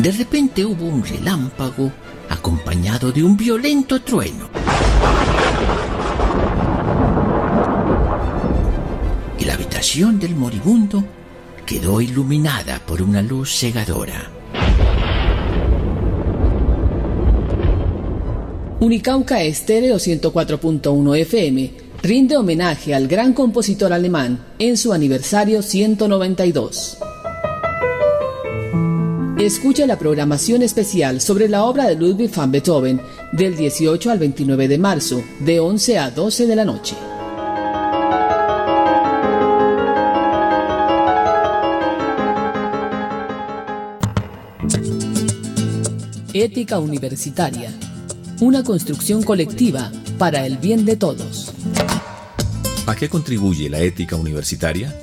De repente hubo un relámpago acompañado de un violento trueno. Y la habitación del moribundo quedó iluminada por una luz cegadora. Unicauca Estéreo 104.1 FM rinde homenaje al gran compositor alemán en su aniversario 192. Escucha la programación especial sobre la obra de Ludwig van Beethoven del 18 al 29 de marzo, de 11 a 12 de la noche. Ética Universitaria. Una construcción colectiva para el bien de todos. ¿A qué contribuye la ética universitaria?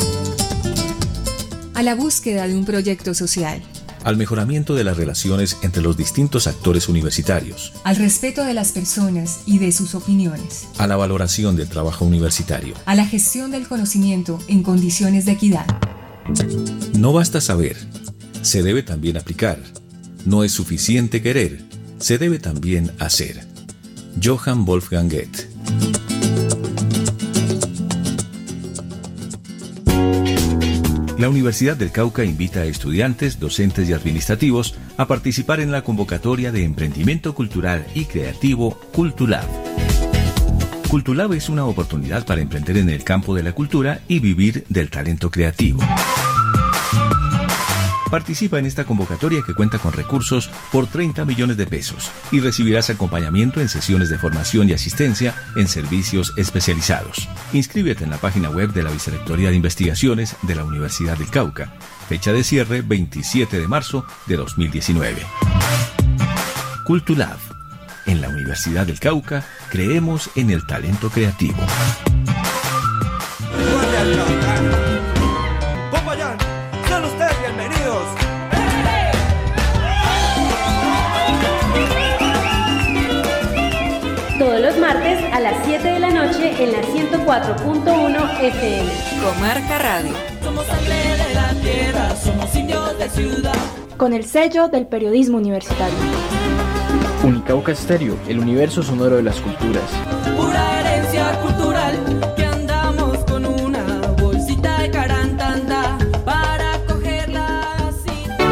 A la búsqueda de un proyecto social. Al mejoramiento de las relaciones entre los distintos actores universitarios. Al respeto de las personas y de sus opiniones. A la valoración del trabajo universitario. A la gestión del conocimiento en condiciones de equidad. No basta saber, se debe también aplicar. No es suficiente querer, se debe también hacer. Johann Wolfgang Goethe. La Universidad del Cauca invita a estudiantes, docentes y administrativos a participar en la convocatoria de emprendimiento cultural y creativo Cultulab. Cultulab es una oportunidad para emprender en el campo de la cultura y vivir del talento creativo. Participa en esta convocatoria que cuenta con recursos por 30 millones de pesos y recibirás acompañamiento en sesiones de formación y asistencia en servicios especializados. Inscríbete en la página web de la Vicerrectoría de Investigaciones de la Universidad del Cauca. Fecha de cierre 27 de marzo de 2019. Cultulab. En la Universidad del Cauca creemos en el talento creativo. Todos los martes a las 7 de la noche en la 104.1 FM. Comarca Radio. Somos sangre de la tierra, somos indios de ciudad. Con el sello del periodismo universitario. Unicauca Estéreo, el universo sonoro de las culturas. Pura herencia cultural, que andamos con una bolsita de carantanda para cogerla así.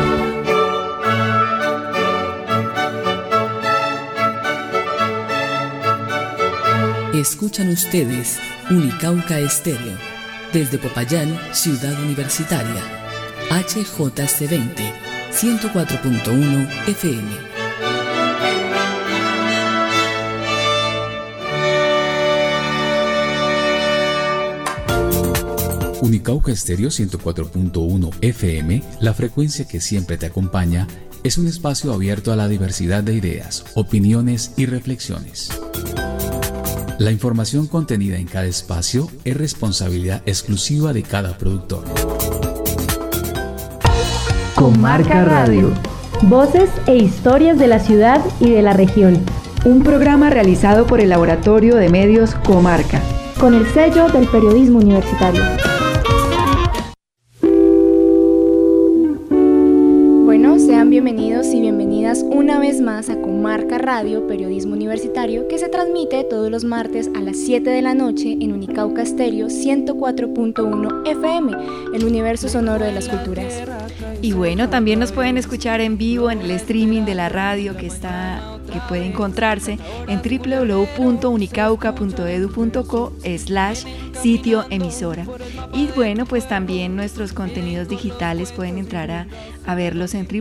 Escuchan ustedes Unicauca Estéreo, desde Popayán, Ciudad Universitaria, HJC20, 104.1 FM. Unicauca Estéreo 104.1 FM, la frecuencia que siempre te acompaña, es un espacio abierto a la diversidad de ideas, opiniones y reflexiones. La información contenida en cada espacio es responsabilidad exclusiva de cada productor. Comarca Radio. Voces e historias de la ciudad y de la región. Un programa realizado por el Laboratorio de Medios Comarca. Con el sello del periodismo universitario. Sean bienvenidos y bienvenidas una vez más a Comarca Radio, periodismo universitario, que se transmite todos los martes a las 7 de la noche en Unicauca Estéreo 104.1 FM, el universo sonoro de las culturas. Y bueno, también nos pueden escuchar en vivo en el streaming de la radio que puede encontrarse en www.unicauca.edu.co/sitio emisora. Y bueno, pues también nuestros contenidos digitales pueden entrar a verlos en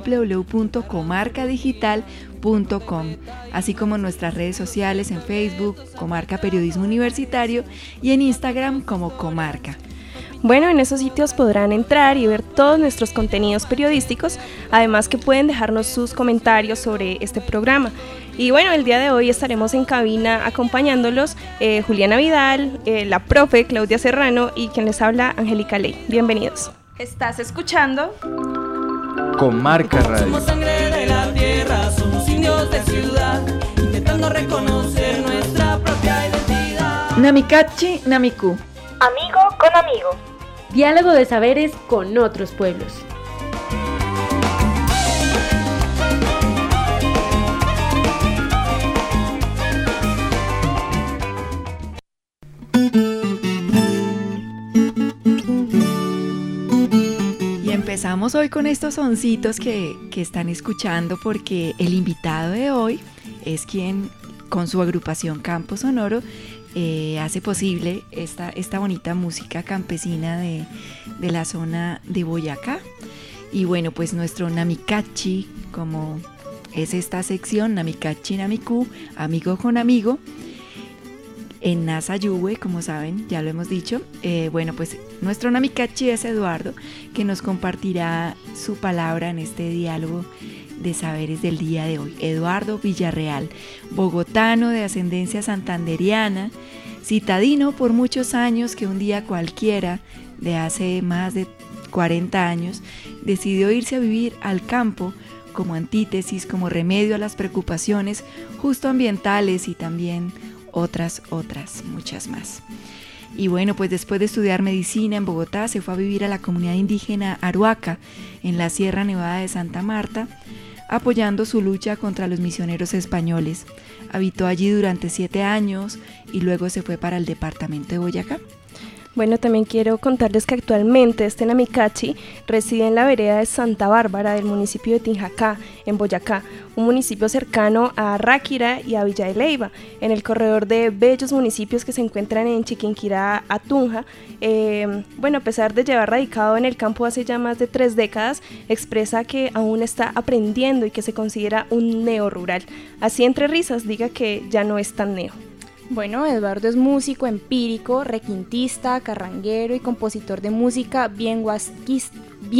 www.comarcadigital.com, así como nuestras redes sociales en Facebook, Comarca Periodismo Universitario, y en Instagram como Comarca. Bueno, en esos sitios podrán entrar y ver todos nuestros contenidos periodísticos, además que pueden dejarnos sus comentarios sobre este programa. Y bueno, el día de hoy estaremos en cabina acompañándolos Juliana Vidal, la profe Claudia Serrano y quien les habla, Angélica Ley. Bienvenidos. Estás escuchando Comarca Radio. Somos sangre de la tierra, somos indios de ciudad, intentando reconocer nuestra propia identidad. Namikachi Namiku. Amigo con amigo. Diálogo de saberes con otros pueblos. empezamos hoy con estos soncitos que están escuchando porque el invitado de hoy es quien con su agrupación Campo Sonoro hace posible esta bonita música campesina de la zona de Boyacá. Y bueno, pues nuestro Namicachi, como es esta sección, Namicachi Namicú, amigo con amigo, en Nasayuwe, como saben, ya lo hemos dicho. Bueno, pues nuestro Namicachi es Eduardo, que nos compartirá su palabra en este diálogo de saberes del día de hoy. Eduardo Villarreal, bogotano de ascendencia santanderiana, citadino por muchos años, que un día cualquiera de hace más de 40 años decidió irse a vivir al campo como antítesis, como remedio a las preocupaciones justo ambientales y también otras, muchas más. Y bueno, pues después de estudiar medicina en Bogotá, se fue a vivir a la comunidad indígena Aruaca, en la Sierra Nevada de Santa Marta, apoyando su lucha contra los misioneros españoles. Habitó allí durante 7 años y luego se fue para el departamento de Boyacá. Bueno, también quiero contarles que actualmente este Namicachi reside en la vereda de Santa Bárbara del municipio de Tinjacá, en Boyacá, un municipio cercano a Ráquira y a Villa de Leyva, en el corredor de bellos municipios que se encuentran en Chiquinquirá, a Tunja. Bueno, a pesar de llevar radicado en el campo hace ya más de 3 décadas, expresa que aún está aprendiendo y que se considera un neo-rural. Así entre risas diga que ya no es tan neo. Bueno, Eduardo es músico empírico, requintista, carranguero y compositor de música bien guasquita.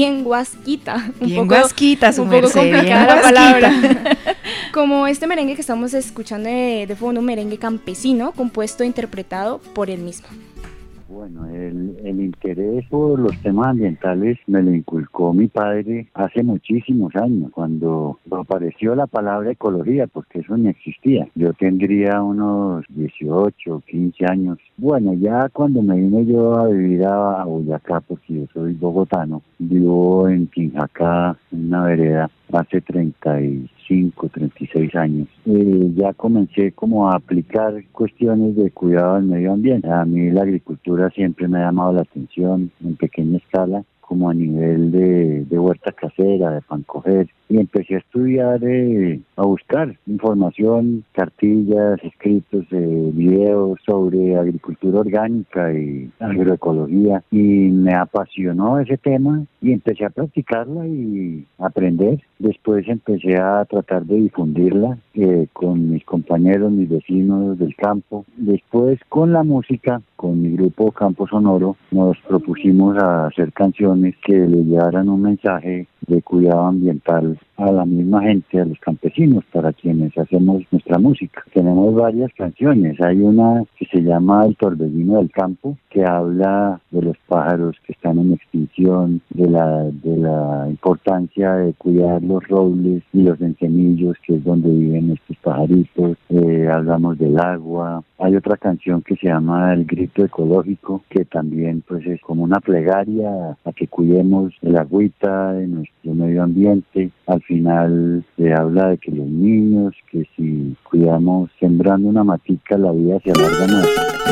Bien guasquita, su merced, un poco complicada bien la palabra. Como este merengue que estamos escuchando de fondo, un merengue campesino compuesto e interpretado por él mismo. Bueno, el interés por los temas ambientales me lo inculcó mi padre hace muchísimos años, cuando apareció la palabra ecología, porque eso no existía. Yo tendría unos 18, 15 años. Bueno, ya cuando me vine yo a vivir a Boyacá, porque yo soy bogotano, vivo en Tinjacá, en una vereda, hace 35, 36 años. Ya comencé como a aplicar cuestiones de cuidado del medio ambiente. A mí la agricultura siempre me ha llamado la atención en pequeña escala, como a nivel de huerta casera, de pancoger, y empecé a estudiar, a buscar información, cartillas, escritos, videos sobre agricultura orgánica y agroecología, y me apasionó ese tema y empecé a practicarla y aprender. Después empecé a tratar de difundirla con mis compañeros, mis vecinos del campo. Después con la música, con mi grupo Campo Sonoro, nos propusimos a hacer canciones que le llevaran un mensaje de cuidado ambiental a la misma gente, a los campesinos, para quienes hacemos nuestra música. Tenemos varias canciones. Hay una que se llama El Torbellino del Campo, que habla de los pájaros que están en extinción, de la importancia de cuidar los robles y los encenillos, que es donde viven estos pajaritos. Hablamos del agua. Hay otra canción que se llama El Grito Ecológico, que también pues es como una plegaria a que cuidemos el agüita de nuestro medio ambiente. Al final se habla de que los niños, que si cuidamos sembrando una matica, la vida se alarga más.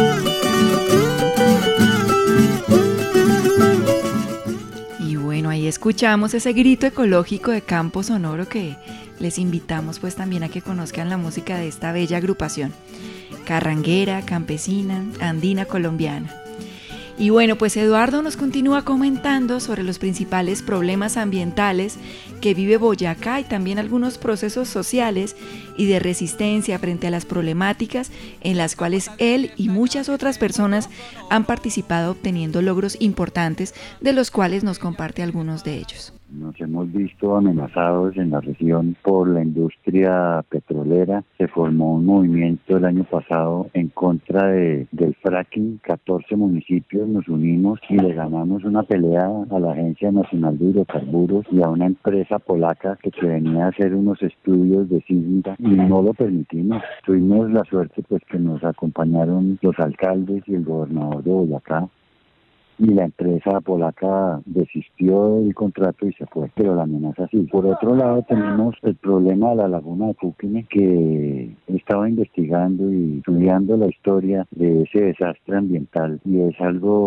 Y bueno, ahí escuchamos ese grito ecológico de Campo Sonoro, que les invitamos pues también a que conozcan la música de esta bella agrupación carranguera, campesina, andina colombiana. Y bueno, pues Eduardo nos continúa comentando sobre los principales problemas ambientales que vive Boyacá y también algunos procesos sociales y de resistencia frente a las problemáticas en las cuales él y muchas otras personas han participado obteniendo logros importantes, de los cuales nos comparte algunos de ellos. Nos hemos visto amenazados en la región por la industria petrolera. Se formó un movimiento el año pasado en contra del fracking. 14 municipios nos unimos y le ganamos una pelea a la Agencia Nacional de Hidrocarburos y a una empresa polaca que venía a hacer unos estudios de sísmica y no lo permitimos. Tuvimos la suerte pues que nos acompañaron los alcaldes y el gobernador de Boyacá. Y la empresa polaca desistió del contrato y se fue, pero la amenaza sí. Por otro lado tenemos el problema de la laguna de Cúquene, que he estado investigando y estudiando la historia de ese desastre ambiental, y es algo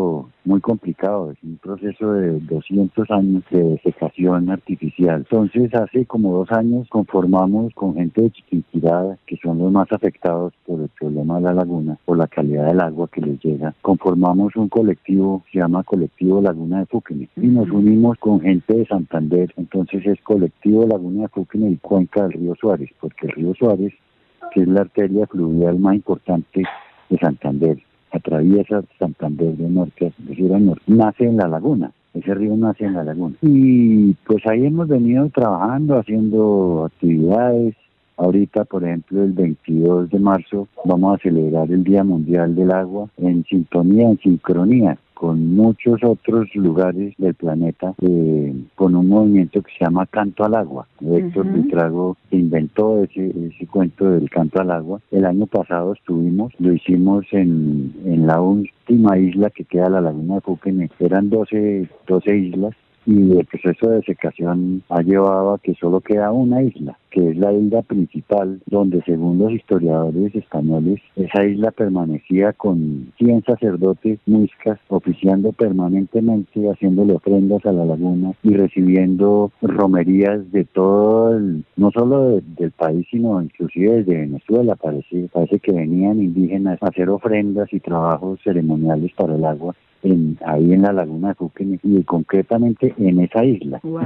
muy complicado, es un proceso de 200 años de secación artificial. Entonces hace como 2 años conformamos con gente de Chiquinquirá, que son los más afectados por el problema de la laguna, por la calidad del agua que les llega. Conformamos un colectivo, se llama Colectivo Laguna de Fuquene, y nos unimos con gente de Santander. Entonces es Colectivo Laguna de Fuquene y Cuenca del Río Suárez, porque el río Suárez, que es la arteria fluvial más importante de Santander, atraviesa Santander de norte a sur a norte, nace en la laguna. Ese río nace en la laguna. Y pues ahí hemos venido trabajando, haciendo actividades. Ahorita, por ejemplo, el 22 de marzo vamos a celebrar el Día Mundial del Agua en sintonía, en sincronía con muchos otros lugares del planeta, con un movimiento que se llama Canto al Agua. Héctor Buitrago inventó ese cuento del Canto al Agua. El año pasado lo hicimos en la última isla que queda, la Laguna de Fuquene. Eran 12 islas, y el proceso de secación ha llevado a que solo queda una isla, que es la isla principal, donde según los historiadores españoles, esa isla permanecía con 100 sacerdotes muiscas oficiando permanentemente, haciéndole ofrendas a la laguna y recibiendo romerías de todo no solo del país, sino inclusive desde Venezuela. Parece que venían indígenas a hacer ofrendas y trabajos ceremoniales para el agua ahí en la Laguna de Fuquene, y concretamente en esa isla. Wow.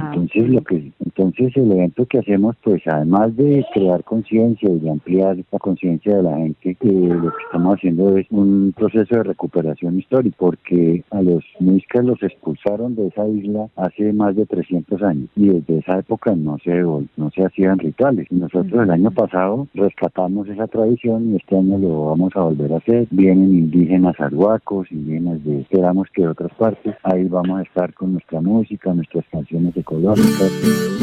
Entonces el evento que hacemos, pues además de crear conciencia y de ampliar la conciencia de la gente, lo que estamos haciendo es un proceso de recuperación histórica, porque a los muiscas los expulsaron de esa isla hace más de 300 años, y desde esa época no se hacían rituales. Y nosotros el año pasado rescatamos esa tradición, y este año lo vamos a volver a hacer. Vienen indígenas arhuacos, indígenas que de otras partes, ahí vamos a estar con nuestra música, nuestras canciones ecológicas.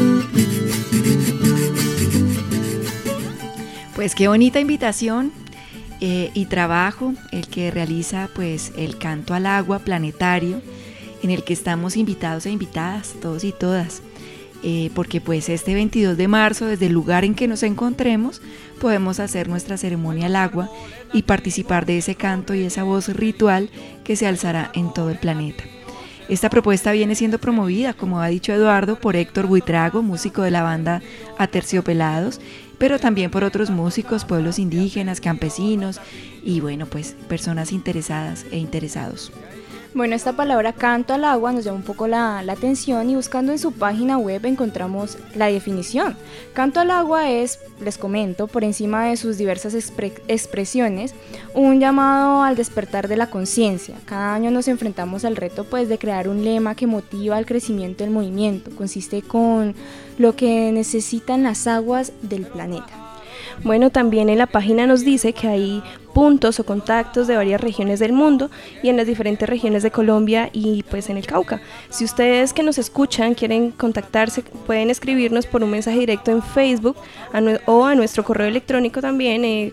Pues qué bonita invitación y trabajo el que realiza pues el Canto al Agua planetario, en el que estamos invitados e invitadas, todos y todas, porque pues este 22 de marzo, desde el lugar en que nos encontremos, podemos hacer nuestra ceremonia al agua y participar de ese canto y esa voz ritual que se alzará en todo el planeta. Esta propuesta viene siendo promovida, como ha dicho Eduardo, por Héctor Buitrago, músico de la banda Aterciopelados, pero también por otros músicos, pueblos indígenas, campesinos y bueno, pues personas interesadas e interesados. Bueno, esta palabra canto al agua nos llama un poco la atención, y buscando en su página web encontramos la definición. Canto al agua es, les comento, por encima de sus diversas expresiones, un llamado al despertar de la conciencia. Cada año nos enfrentamos al reto pues de crear un lema que motiva el crecimiento del movimiento. Consiste con lo que necesitan las aguas del planeta. Bueno, también en la página nos dice que hay puntos o contactos de varias regiones del mundo y en las diferentes regiones de Colombia y pues en el Cauca. Si ustedes que nos escuchan quieren contactarse, pueden escribirnos por un mensaje directo en Facebook o a nuestro correo electrónico también,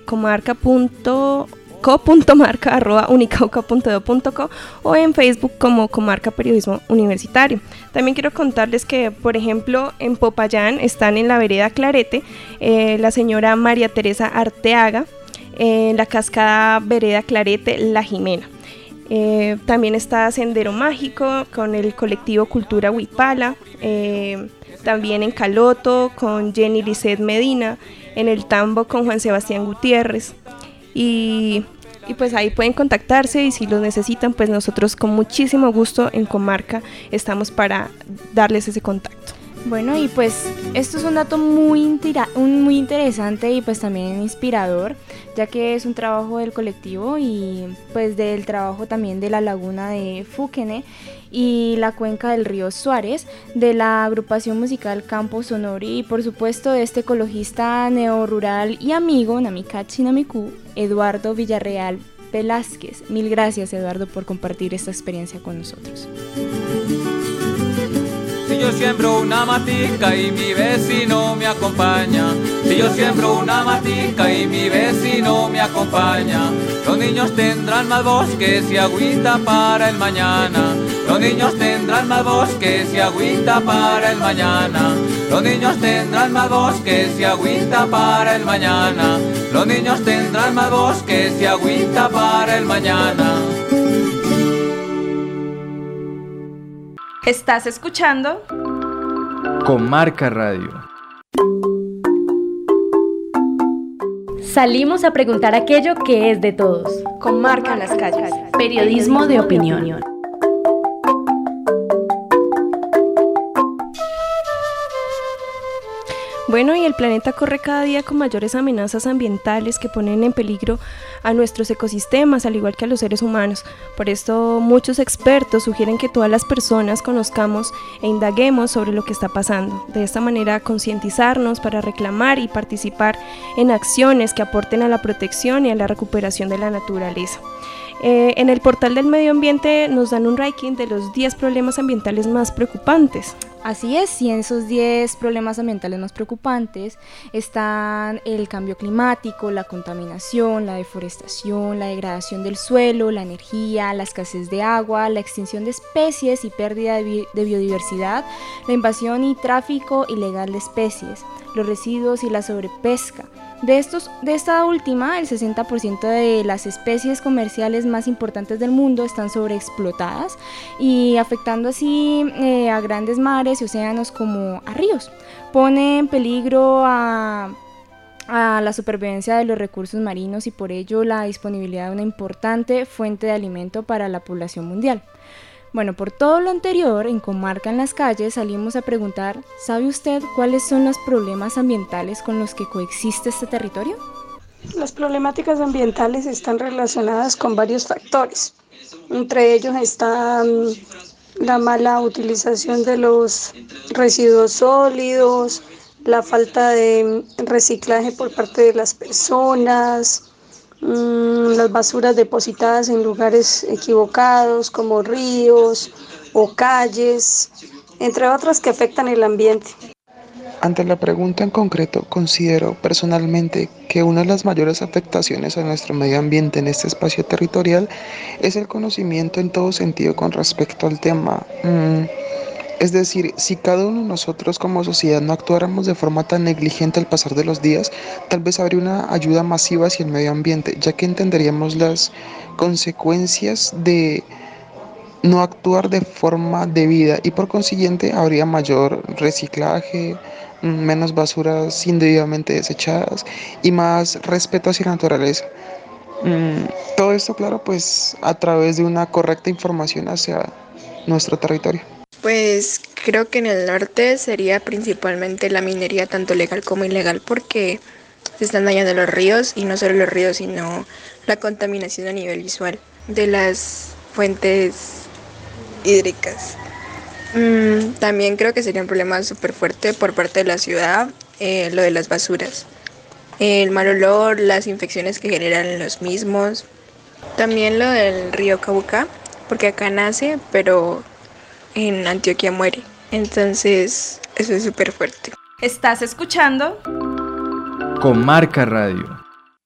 co.marca@unicauca.edu.co, o en Facebook como Comarca Periodismo Universitario. También quiero contarles que, por ejemplo, en Popayán están en la vereda Clarete la señora María Teresa Arteaga, en la cascada vereda Clarete La Jimena. También está Sendero Mágico con el colectivo Cultura Huipala, también en Caloto con Jenny Lisset Medina, en el Tambo con Juan Sebastián Gutiérrez. Y pues ahí pueden contactarse, y si lo necesitan, pues nosotros con muchísimo gusto en Comarca estamos para darles ese contacto. Bueno, y pues esto es un dato muy interesante y pues también inspirador, ya que es un trabajo del colectivo y pues del trabajo también de la Laguna de Fuquene y la cuenca del río Suárez, de la agrupación musical Campo Sonoro y por supuesto de este ecologista neorural y amigo Namikachi Namiku, Eduardo Villarreal Velázquez. Mil gracias, Eduardo, por compartir esta experiencia con nosotros. Si yo siembro una matica y mi vecino me acompaña, si yo siembro una matica y mi vecino me acompaña, los niños tendrán más bosques y agüita para el mañana. Los niños tendrán más bosques y agüita para el mañana. Los niños tendrán más bosques y agüita para el mañana. Los niños tendrán más bosques y agüita para el mañana. Estás escuchando Comarca Radio. Salimos a preguntar aquello que es de todos. Comarca en las calles. Periodismo de opinión. Bueno, y el planeta corre cada día con mayores amenazas ambientales que ponen en peligro a nuestros ecosistemas, al igual que a los seres humanos. Por esto, muchos expertos sugieren que todas las personas conozcamos e indaguemos sobre lo que está pasando. De esta manera, concientizarnos para reclamar y participar en acciones que aporten a la protección y a la recuperación de la naturaleza. En el portal del medio ambiente nos dan un ranking de los 10 problemas ambientales más preocupantes. Así es, y en esos 10 problemas ambientales más preocupantes están el cambio climático, la contaminación, la deforestación, la degradación del suelo, la energía, la escasez de agua, la extinción de especies y pérdida de biodiversidad, la invasión y tráfico ilegal de especies, los residuos y la sobrepesca. De esta última, el 60% de las especies comerciales más importantes del mundo están sobreexplotadas y afectando así a grandes mares y océanos como a ríos. Pone en peligro a la supervivencia de los recursos marinos y por ello la disponibilidad de una importante fuente de alimento para la población mundial. Bueno, por todo lo anterior, en Comarca en las calles salimos a preguntar, ¿sabe usted cuáles son los problemas ambientales con los que coexiste este territorio? Las problemáticas ambientales están relacionadas con varios factores. Entre ellos está la mala utilización de los residuos sólidos, la falta de reciclaje por parte de las personas, las basuras depositadas en lugares equivocados como ríos o calles, entre otras que afectan el ambiente. Ante la pregunta en concreto, considero personalmente que una de las mayores afectaciones a nuestro medio ambiente en este espacio territorial es el conocimiento en todo sentido con respecto al tema. Es decir, si cada uno de nosotros como sociedad no actuáramos de forma tan negligente al pasar de los días, tal vez habría una ayuda masiva hacia el medio ambiente, ya que entenderíamos las consecuencias de no actuar de forma debida y por consiguiente habría mayor reciclaje, menos basuras indebidamente desechadas y más respeto hacia la naturaleza. Todo esto, claro, pues a través de una correcta información hacia nuestro territorio. Pues creo que en el norte sería principalmente la minería tanto legal como ilegal porque se están dañando los ríos y no solo los ríos sino la contaminación a nivel visual de las fuentes hídricas. También creo que sería un problema súper fuerte por parte de la ciudad, lo de las basuras, el mal olor, las infecciones que generan los mismos, también lo del río Cauca porque acá nace pero en Antioquia muere, entonces eso es súper fuerte. ¿Estás escuchando? Comarca Radio.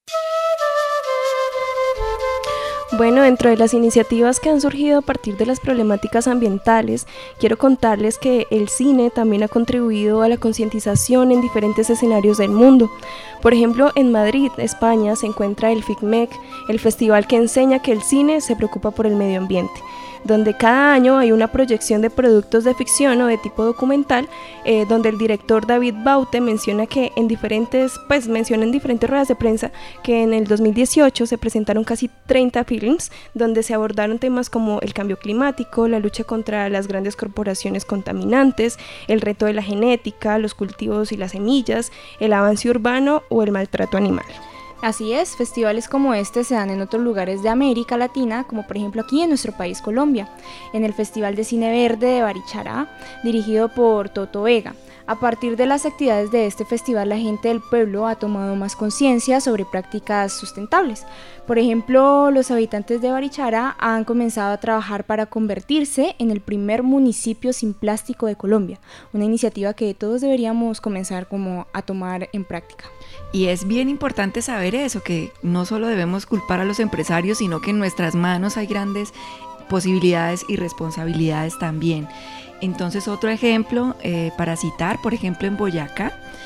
Bueno, dentro de las iniciativas que han surgido a partir de las problemáticas ambientales, quiero contarles que el cine también ha contribuido a la concientización en diferentes escenarios del mundo. Por ejemplo, en Madrid, España, se encuentra el FICMEC, el festival que enseña que el cine se preocupa por el medio ambiente, donde cada año hay una proyección de productos de ficción o de tipo documental, donde el director David Baute menciona en diferentes ruedas de prensa que en el 2018 se presentaron casi 30 films donde se abordaron temas como el cambio climático, la lucha contra las grandes corporaciones contaminantes, el reto de la genética, los cultivos y las semillas, el avance urbano o el maltrato animal. Así es, festivales como este se dan en otros lugares de América Latina, como por ejemplo aquí en nuestro país Colombia, en el Festival de Cine Verde de Barichara, dirigido por Toto Vega. A partir de las actividades de este festival, la gente del pueblo ha tomado más conciencia sobre prácticas sustentables. Por ejemplo, los habitantes de Barichara han comenzado a trabajar para convertirse en el primer municipio sin plástico de Colombia, una iniciativa que todos deberíamos comenzar a tomar en práctica. Y es bien importante saber eso, que no solo debemos culpar a los empresarios, sino que en nuestras manos hay grandes posibilidades y responsabilidades también. Entonces, otro ejemplo para citar, por ejemplo en Boyacá,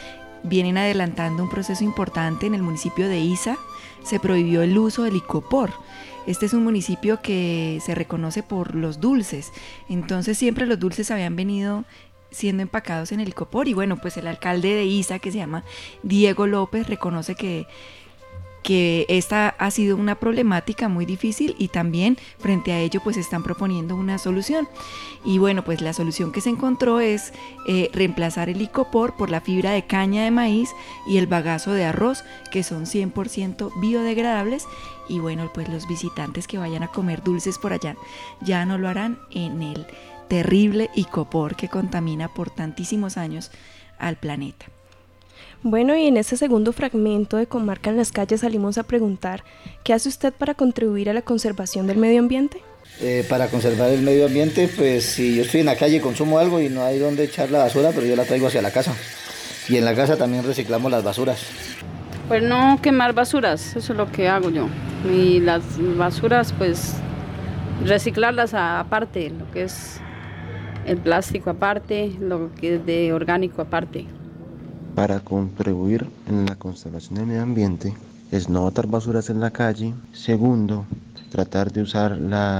vienen adelantando un proceso importante en el municipio de Iza. Se prohibió el uso del icopor. Este es un municipio que se reconoce por los dulces, entonces siempre los dulces habían venido siendo empacados en el icopor, y bueno, pues el alcalde de Iza, que se llama Diego López, reconoce que esta ha sido una problemática muy difícil, y también frente a ello pues están proponiendo una solución. Y bueno, pues la solución que se encontró es reemplazar el icopor por la fibra de caña de maíz y el bagazo de arroz, que son 100% biodegradables, y bueno, pues los visitantes que vayan a comer dulces por allá ya no lo harán en el terrible icopor que contamina por tantísimos años al planeta. Bueno, y en este segundo fragmento de Comarca en las Calles salimos a preguntar, ¿qué hace usted para contribuir a la conservación del medio ambiente? Para conservar el medio ambiente, pues si yo estoy en la calle y consumo algo y no hay dónde echar la basura, pero yo la traigo hacia la casa. Y en la casa también reciclamos las basuras. Pues no quemar basuras, eso es lo que hago yo. Y las basuras, pues reciclarlas aparte, lo que es el plástico aparte, lo que es de orgánico aparte. Para contribuir en la conservación del medio ambiente es no botar basuras en la calle. Segundo, tratar de usar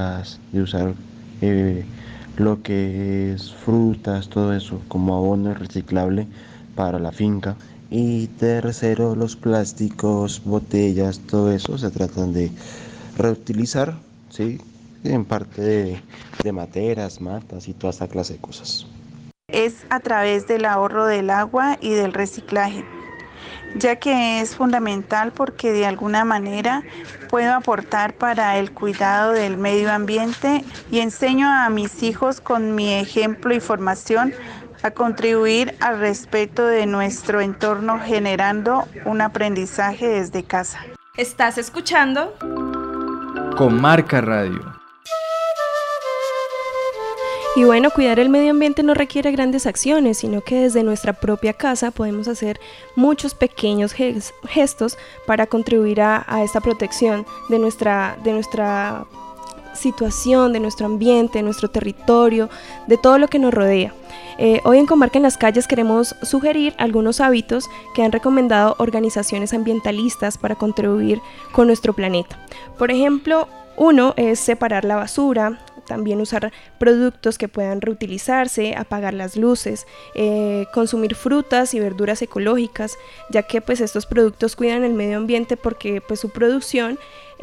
lo que es frutas, todo eso como abono reciclable para la finca. Y tercero, los plásticos, botellas, todo eso se tratan de reutilizar, ¿sí? En parte de materas, matas y toda esta clase de cosas. Es a través del ahorro del agua y del reciclaje, ya que es fundamental porque de alguna manera puedo aportar para el cuidado del medio ambiente y enseño a mis hijos con mi ejemplo y formación a contribuir al respeto de nuestro entorno, generando un aprendizaje desde casa. ¿Estás escuchando? Comarca Radio. Y bueno, cuidar el medio ambiente no requiere grandes acciones, sino que desde nuestra propia casa podemos hacer muchos pequeños gestos para contribuir a esta protección de nuestra situación, de nuestro ambiente, de nuestro territorio, de todo lo que nos rodea. Hoy en Comarca en las Calles queremos sugerir algunos hábitos que han recomendado organizaciones ambientalistas para contribuir con nuestro planeta. Por ejemplo, uno es separar la basura, también usar productos que puedan reutilizarse, apagar las luces, consumir frutas y verduras ecológicas, ya que pues estos productos cuidan el medio ambiente porque pues su producción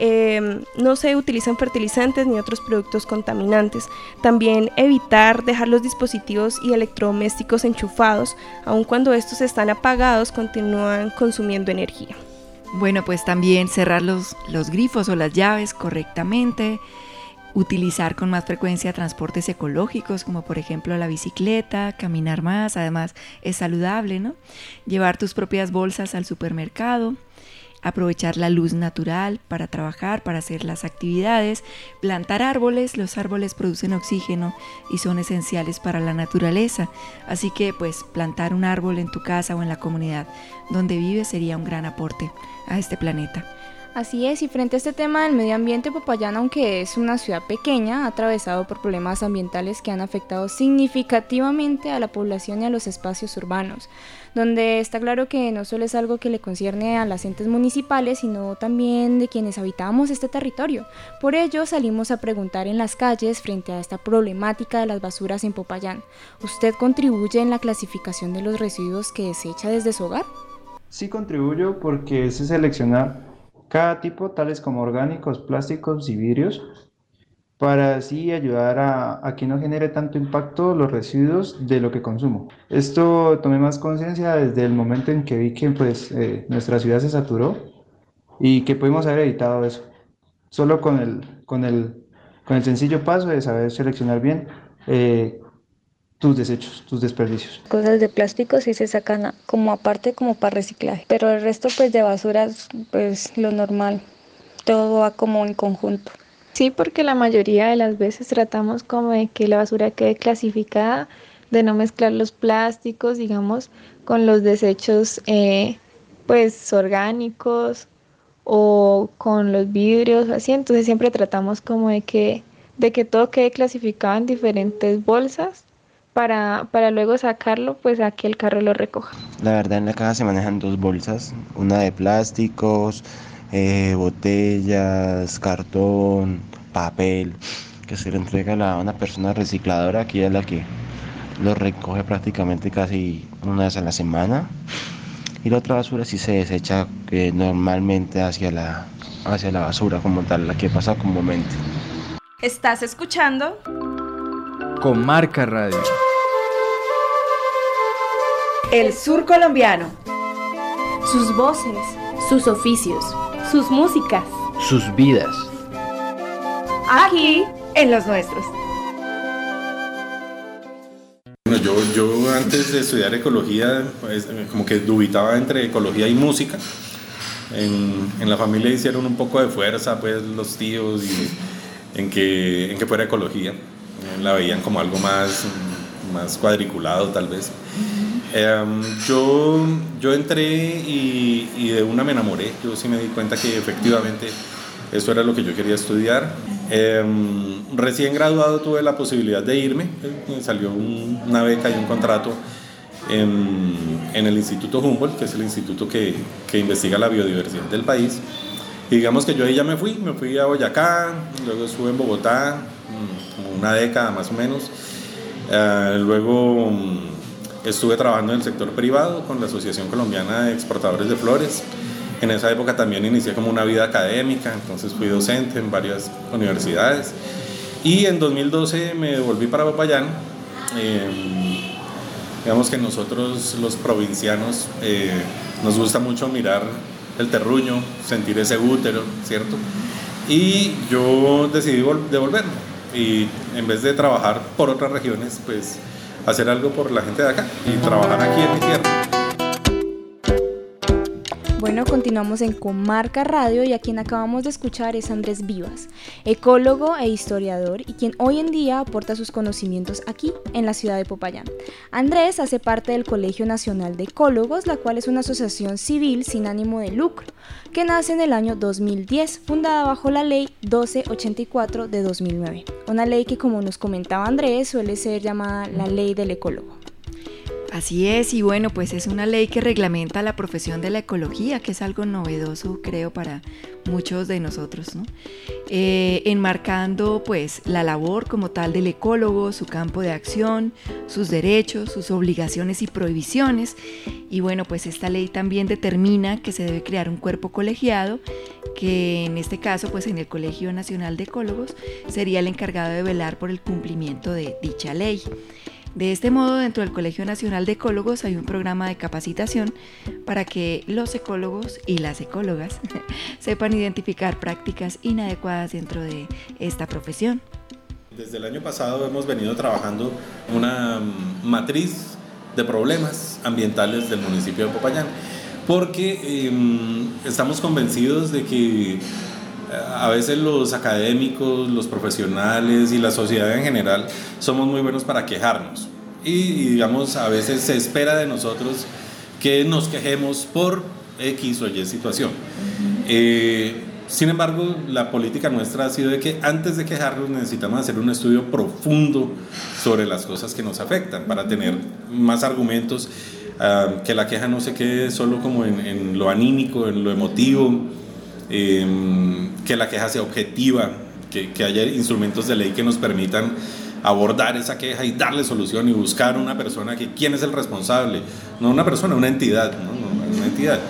no se utilizan fertilizantes ni otros productos contaminantes. También evitar dejar los dispositivos y electrodomésticos enchufados, aun cuando estos están apagados, continúan consumiendo energía. Bueno, pues también cerrar los grifos o las llaves correctamente, utilizar con más frecuencia transportes ecológicos, como por ejemplo la bicicleta, caminar más, además es saludable, ¿no? Llevar tus propias bolsas al supermercado, aprovechar la luz natural para trabajar, para hacer las actividades, plantar árboles. Los árboles producen oxígeno y son esenciales para la naturaleza, así que pues plantar un árbol en tu casa o en la comunidad donde vives sería un gran aporte a este planeta. Así es, y frente a este tema del medio ambiente, Popayán, aunque es una ciudad pequeña, ha atravesado por problemas ambientales que han afectado significativamente a la población y a los espacios urbanos, donde está claro que no solo es algo que le concierne a las entes municipales, sino también de quienes habitamos este territorio. Por ello, salimos a preguntar en las calles frente a esta problemática de las basuras en Popayán. ¿Usted contribuye en la clasificación de los residuos que desecha desde su hogar? Sí contribuyo porque es seleccionar cada tipo, tales como orgánicos, plásticos y vidrios, para así ayudar a que no genere tanto impacto los residuos de lo que consumo. Esto tomé más conciencia desde el momento en que vi que pues, nuestra ciudad se saturó y que pudimos haber evitado eso, solo con el sencillo paso de saber seleccionar bien tus desechos, tus desperdicios. Cosas de plástico sí se sacan como aparte, como para reciclaje, pero el resto pues de basuras, pues lo normal, todo va como en conjunto. Sí, porque la mayoría de las veces tratamos como de que la basura quede clasificada, de no mezclar los plásticos, digamos, con los desechos pues orgánicos o con los vidrios, así. Entonces siempre tratamos como de que todo quede clasificado en diferentes bolsas, para luego sacarlo, pues a que el carro lo recoja. La verdad, en la caja se manejan 2 bolsas, una de plásticos, botellas, cartón, papel, que se le entrega a una persona recicladora, que es la que lo recoge prácticamente casi una vez a la semana, y la otra basura sí se desecha normalmente hacia la basura como tal, la que pasa comúnmente. ¿Estás escuchando? Comarca Radio. El sur colombiano. Sus voces, sus oficios, sus músicas, Sus vidas. Aquí en los nuestros. Bueno, yo antes de estudiar ecología, pues, como que dubitaba entre ecología y música. En la familia hicieron un poco de fuerza, pues, los tíos, y en que fuera ecología. La veían como algo más cuadriculado, tal vez. Yo entré y de una me enamoré. Yo sí me di cuenta que efectivamente eso era lo que yo quería estudiar. Recién graduado tuve la posibilidad de irme. Me salió una beca y un contrato en el Instituto Humboldt, que es el instituto que investiga la biodiversidad del país. Y digamos que yo ahí ya me fui a Boyacá, luego estuve en Bogotá, como una década más o menos. Luego estuve trabajando en el sector privado con la Asociación Colombiana de Exportadores de Flores. En esa época también inicié como una vida académica, entonces fui docente en varias universidades. Y en 2012 me volví para Popayán. Digamos que nosotros los provincianos nos gusta mucho mirar el terruño, sentir ese útero, ¿cierto? Y yo decidí devolverme y en vez de trabajar por otras regiones, pues hacer algo por la gente de acá y trabajar aquí en mi tierra. Bueno, continuamos en Comarca Radio y a quien acabamos de escuchar es Andrés Vivas, ecólogo e historiador y quien hoy en día aporta sus conocimientos aquí en la ciudad de Popayán. Andrés hace parte del Colegio Nacional de Ecólogos, la cual es una asociación civil sin ánimo de lucro que nace en el año 2010, fundada bajo la Ley 1284 de 2009, una ley que, como nos comentaba Andrés, suele ser llamada la Ley del Ecólogo. Así es, y bueno, pues es una ley que reglamenta la profesión de la ecología, que es algo novedoso, creo, para muchos de nosotros, ¿no? Enmarcando pues la labor como tal del ecólogo, su campo de acción, sus derechos, sus obligaciones y prohibiciones. Y bueno, pues esta ley también determina que se debe crear un cuerpo colegiado, que en este caso, pues en el Colegio Nacional de Ecólogos, sería el encargado de velar por el cumplimiento de dicha ley. De este modo, dentro del Colegio Nacional de Ecólogos hay un programa de capacitación para que los ecólogos y las ecólogas sepan identificar prácticas inadecuadas dentro de esta profesión. Desde el año pasado hemos venido trabajando una matriz de problemas ambientales del municipio de Popayán, porque estamos convencidos de que a veces los académicos, los profesionales y la sociedad en general somos muy buenos para quejarnos y digamos a veces se espera de nosotros que nos quejemos por X o Y situación. Sin embargo, la política nuestra ha sido de que antes de quejarnos necesitamos hacer un estudio profundo sobre las cosas que nos afectan para tener más argumentos, que la queja no se quede solo como en lo anímico, en lo emotivo, que la queja sea objetiva, que haya instrumentos de ley que nos permitan abordar esa queja y darle solución y buscar una persona quién es el responsable, no una persona, una entidad, ¿no? Una entidad.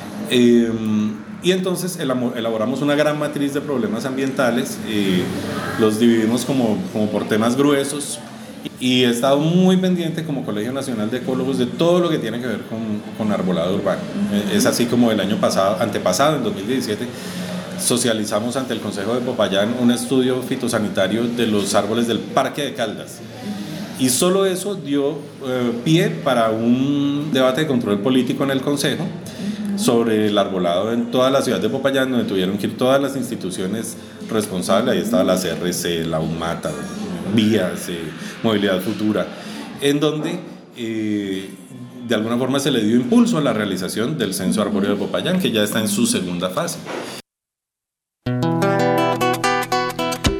Y entonces elaboramos una gran matriz de problemas ambientales, los dividimos como por temas gruesos y he estado muy pendiente como Colegio Nacional de Ecólogos de todo lo que tiene que ver con arbolado urbano. Es así como el año antepasado, en 2017, socializamos ante el Consejo de Popayán un estudio fitosanitario de los árboles del Parque de Caldas. Y solo eso dio pie para un debate de control político en el Consejo sobre el arbolado en toda la ciudad de Popayán, donde tuvieron que ir todas las instituciones responsables. Ahí estaba la CRC, la UMATA, Vías, Movilidad Futura, en donde de alguna forma se le dio impulso a la realización del Censo Arbóreo de Popayán, que ya está en su segunda fase.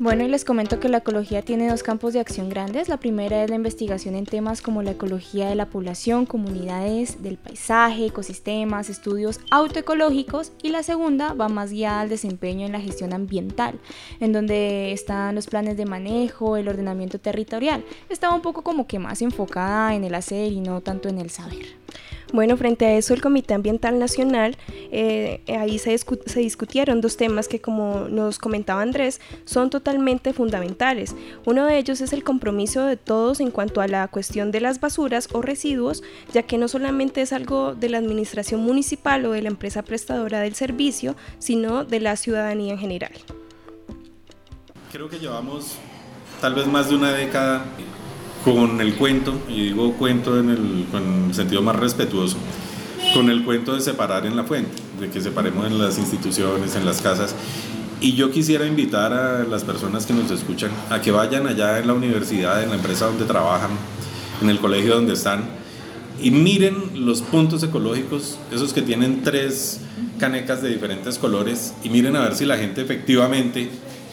Bueno, y les comento que la ecología tiene dos campos de acción grandes. La primera es la investigación en temas como la ecología de la población, comunidades, del paisaje, ecosistemas, estudios autoecológicos, y la segunda va más guiada al desempeño en la gestión ambiental, en donde están los planes de manejo, el ordenamiento territorial. Está un poco como que más enfocada en el hacer y no tanto en el saber. Bueno, frente a eso, el Comité Ambiental Nacional, ahí se discutieron dos temas que, como nos comentaba Andrés, son totalmente fundamentales. Uno de ellos es el compromiso de todos en cuanto a la cuestión de las basuras o residuos, ya que no solamente es algo de la administración municipal o de la empresa prestadora del servicio, sino de la ciudadanía en general. Creo que llevamos tal vez más de una década con el cuento, y digo cuento con el sentido más respetuoso, con el cuento de separar en la fuente, de que separemos en las instituciones, en las casas. Y yo quisiera invitar a las personas que nos escuchan a que vayan allá en la universidad, en la empresa donde trabajan, en el colegio donde están, y miren los puntos ecológicos, esos que tienen 3 canecas de diferentes colores, y miren a ver si la gente efectivamente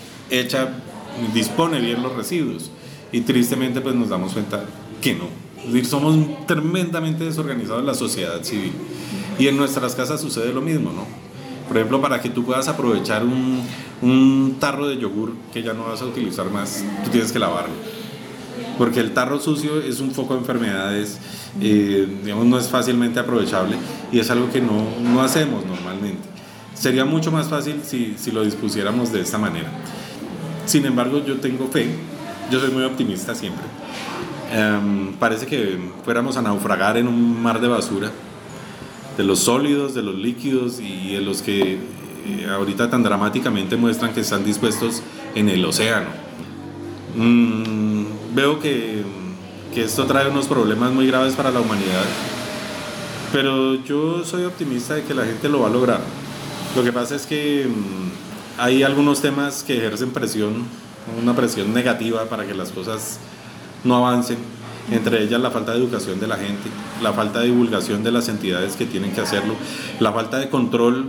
dispone bien los residuos. Y tristemente pues nos damos cuenta que no. Es decir, somos tremendamente desorganizados en la sociedad civil. Y en nuestras casas sucede lo mismo, ¿no? Por ejemplo, para que tú puedas aprovechar un tarro de yogur que ya no vas a utilizar más, tú tienes que lavarlo. Porque el tarro sucio es un foco de enfermedades, digamos, no es fácilmente aprovechable, y es algo que no hacemos normalmente. Sería mucho más fácil si lo dispusiéramos de esta manera. Sin embargo, yo tengo fe. Yo soy muy optimista siempre. Parece que fuéramos a naufragar en un mar de basura, de los sólidos, de los líquidos y de los que ahorita tan dramáticamente muestran que están dispuestos en el océano. Veo que esto trae unos problemas muy graves para la humanidad, pero yo soy optimista de que la gente lo va a lograr. Lo que pasa es que hay algunos temas que ejercen presión, una presión negativa para que las cosas no avancen, entre ellas la falta de educación de la gente, la falta de divulgación de las entidades que tienen que hacerlo, la falta de control,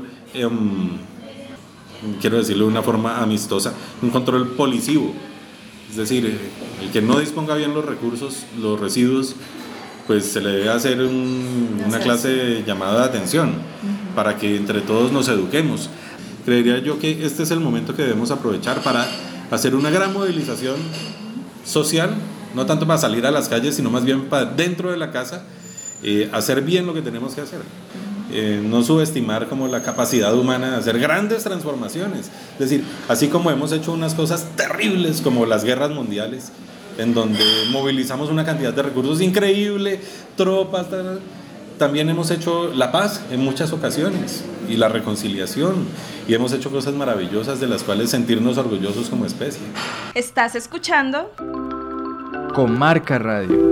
quiero decirlo de una forma amistosa, un control policivo, es decir, el que no disponga bien los recursos, los residuos, pues se le debe hacer una clase de llamada de atención para que entre todos nos eduquemos. Creería yo que este es el momento que debemos aprovechar para hacer una gran movilización social, no tanto para salir a las calles, sino más bien para dentro de la casa, hacer bien lo que tenemos que hacer. No subestimar como la capacidad humana de hacer grandes transformaciones. Es decir, así como hemos hecho unas cosas terribles como las guerras mundiales, en donde movilizamos una cantidad de recursos increíble, tropas, también hemos hecho la paz en muchas ocasiones y la reconciliación, y hemos hecho cosas maravillosas de las cuales sentirnos orgullosos como especie. ¿Estás escuchando? Comarca Radio.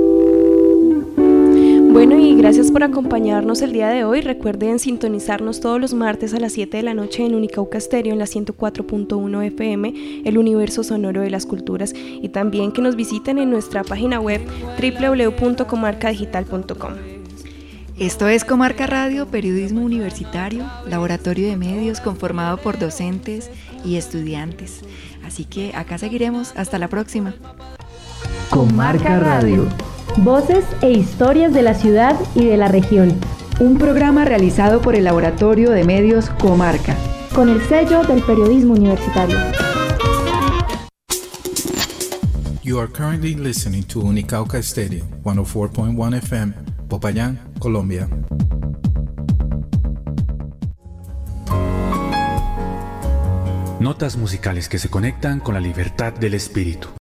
Bueno, y gracias por acompañarnos el día de hoy. Recuerden sintonizarnos todos los martes a las 7 de la noche en Unicauca Estéreo en la 104.1 FM, el universo sonoro de las culturas, y también que nos visiten en nuestra página web www.comarcadigital.com. Esto es Comarca Radio, periodismo universitario, laboratorio de medios conformado por docentes y estudiantes. Así que acá seguiremos. Hasta la próxima. Comarca Radio. Voces e historias de la ciudad y de la región. Un programa realizado por el Laboratorio de Medios Comarca, con el sello del periodismo universitario. You are currently listening to Unicauca Estéreo, 104.1 FM, Popayán, Colombia. Notas musicales que se conectan con la libertad del espíritu.